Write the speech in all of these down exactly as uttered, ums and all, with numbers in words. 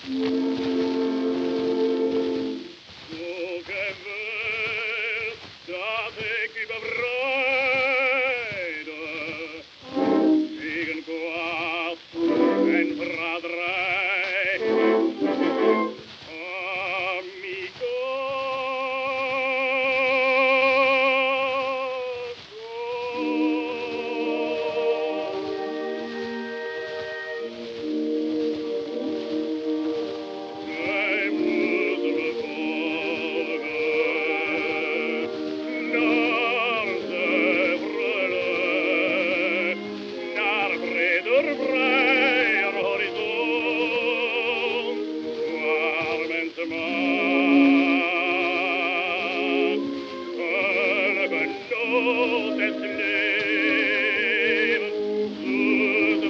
Dat ik u bevrijde tegen kwaad en verraderij. Vrijer horizon, waar mensen maakt een genoot des levens, zoete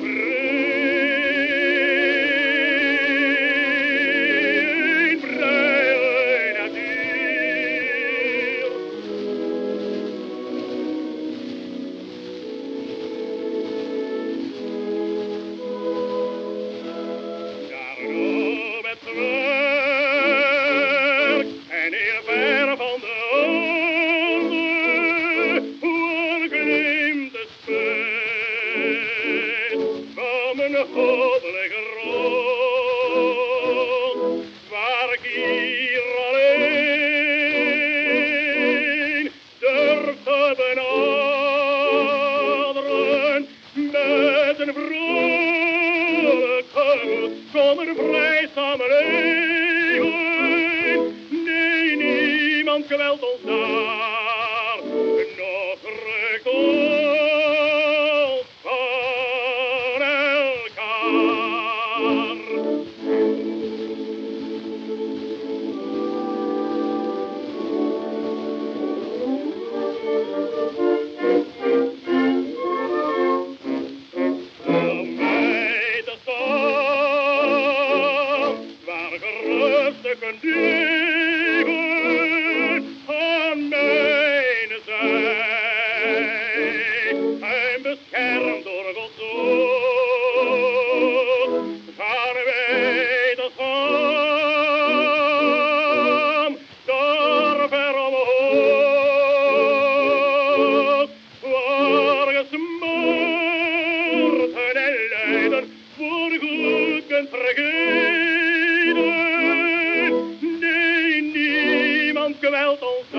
vreemd, vrije natuur. Met werk en hier ver van de handen, hoe glimt de spijt van een goddelijke rol, waar ik hier alleen durf te benaderen met een vrolijk gemoed. Kom een vrijzame leven, nee, niemand kwelt ons daar, nog rukt ons van elkaar. Kan leven aan mijn zij en beschermd door Gods zoon gaan wij de zon door ver omhoog, waar gesmoord en lijden voor goed kunt vergeten. Kwelt ons